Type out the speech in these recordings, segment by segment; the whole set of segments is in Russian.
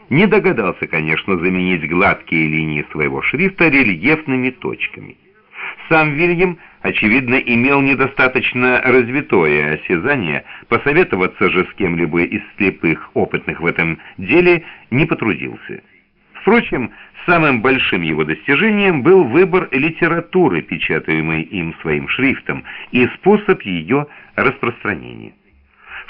не догадался, конечно, заменить гладкие линии своего шрифта рельефными точками. Сам Вильям, очевидно, имел недостаточно развитое осязание, посоветоваться же с кем-либо из слепых, опытных в этом деле, не потрудился. Впрочем, самым большим его достижением был выбор литературы, печатаемой им своим шрифтом, и способ ее распространения. В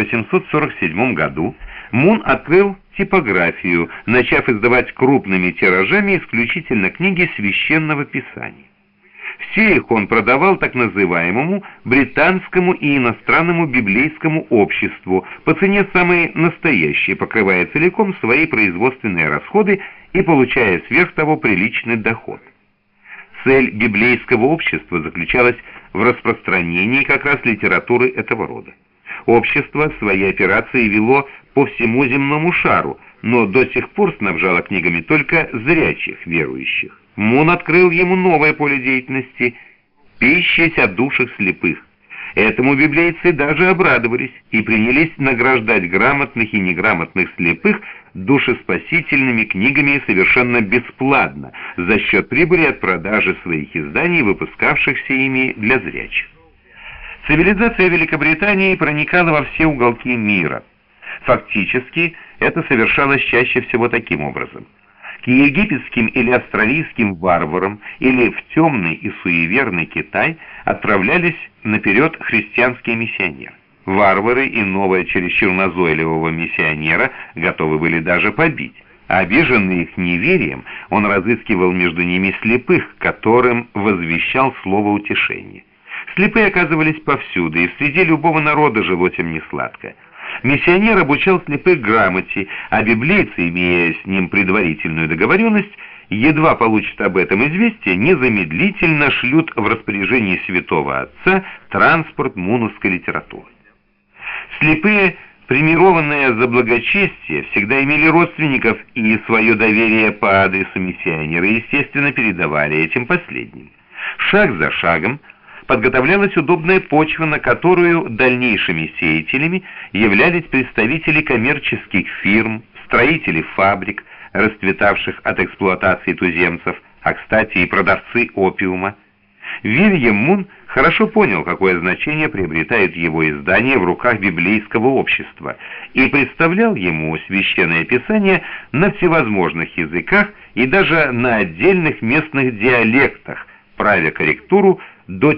1847 году Мун открыл типографию, начав издавать крупными тиражами исключительно книги священного писания. Все их он продавал так называемому британскому и иностранному библейскому обществу по цене самой настоящей, покрывая целиком свои производственные расходы и получая сверх того приличный доход. Цель библейского общества заключалась в распространении как раз литературы этого рода. Общество свои операции вело по всему земному шару, но до сих пор снабжало книгами только зрячих верующих. Мун открыл ему новое поле деятельности – пищась о душах слепых. Этому библейцы даже обрадовались и принялись награждать грамотных и неграмотных слепых душеспасительными книгами совершенно бесплатно за счет прибыли от продажи своих изданий, выпускавшихся ими для зрячих. Цивилизация Великобритании проникала во все уголки мира. Фактически это совершалось чаще всего таким образом. К египетским или австралийским варварам или в темный и суеверный Китай отправлялись наперед христианские миссионеры. Варвары иного чересчур назойливого миссионера готовы были даже побить. Обиженный их неверием, он разыскивал между ними слепых, которым возвещал слово утешения. Слепые оказывались повсюду, и среди любого народа жилось им несладко. Миссионер обучал слепых грамоте, а библейцы, имея с ним предварительную договоренность, едва получат об этом известие, незамедлительно шлют в распоряжение святого отца транспорт мунусской литературы. Слепые, премированные за благочестие, всегда имели родственников, и свое доверие по адресу миссионера, естественно, передавали этим последним. Шаг за шагом подготовлялась удобная почва, на которую дальнейшими сеятелями являлись представители коммерческих фирм, строители фабрик, расцветавших от эксплуатации туземцев, а, кстати, и продавцы опиума. Вильям Мун хорошо понял, какое значение приобретает его издание в руках библейского общества, и представлял ему Священное Писание на всевозможных языках и даже на отдельных местных диалектах, правя корректуру до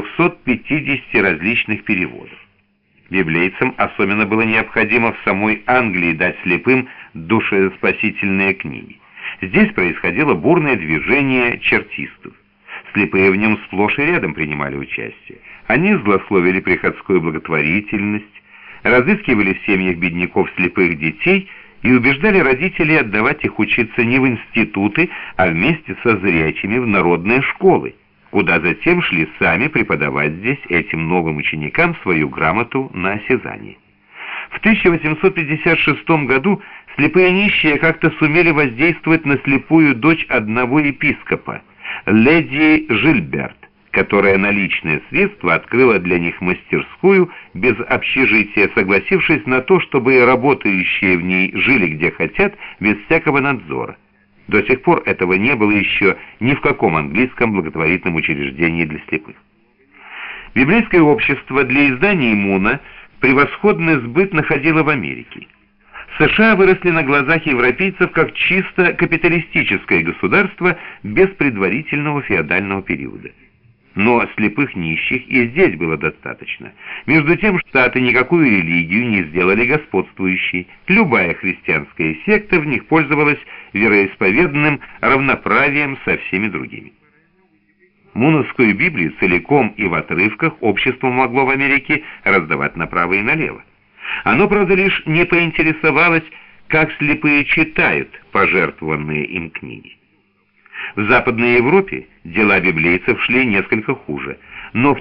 450 различных переводов. Библейцам особенно было необходимо в самой Англии дать слепым душеспасительные книги. Здесь происходило бурное движение чертистов. Слепые в нем сплошь и рядом принимали участие. Они злословили приходскую благотворительность, разыскивали в семьях бедняков слепых детей и убеждали родителей отдавать их учиться не в институты, а вместе со зрячими в народные школы, куда затем шли сами преподавать здесь этим новым ученикам свою грамоту на осязание. В 1856 году слепые нищие как-то сумели воздействовать на слепую дочь одного епископа, леди Жильберт, которая на личные средства открыла для них мастерскую без общежития, согласившись на то, чтобы работающие в ней жили где хотят, без всякого надзора. До сих пор этого не было еще ни в каком английском благотворительном учреждении для слепых. Библейское общество для изданий Муна превосходный сбыт находило в Америке. США выросли на глазах европейцев как чисто капиталистическое государство без предварительного феодального периода. Но слепых нищих и здесь было достаточно. Между тем, Штаты никакую религию не сделали господствующей. Любая христианская секта в них пользовалась вероисповедным равноправием со всеми другими. Муновскую Библию целиком и в отрывках общество могло в Америке раздавать направо и налево. Оно, правда, лишь не поинтересовалось, как слепые читают пожертвованные им книги. В Западной Европе дела библейцев шли несколько хуже, но в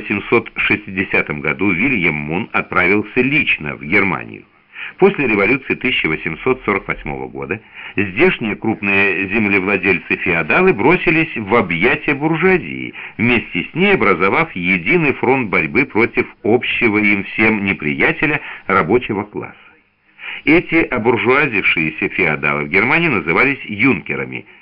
1860 году Вильям Мун отправился лично в Германию. После революции 1848 года здешние крупные землевладельцы-феодалы бросились в объятия буржуазии, вместе с ней образовав единый фронт борьбы против общего им всем неприятеля рабочего класса. Эти обуржуазившиеся феодалы в Германии назывались юнкерами,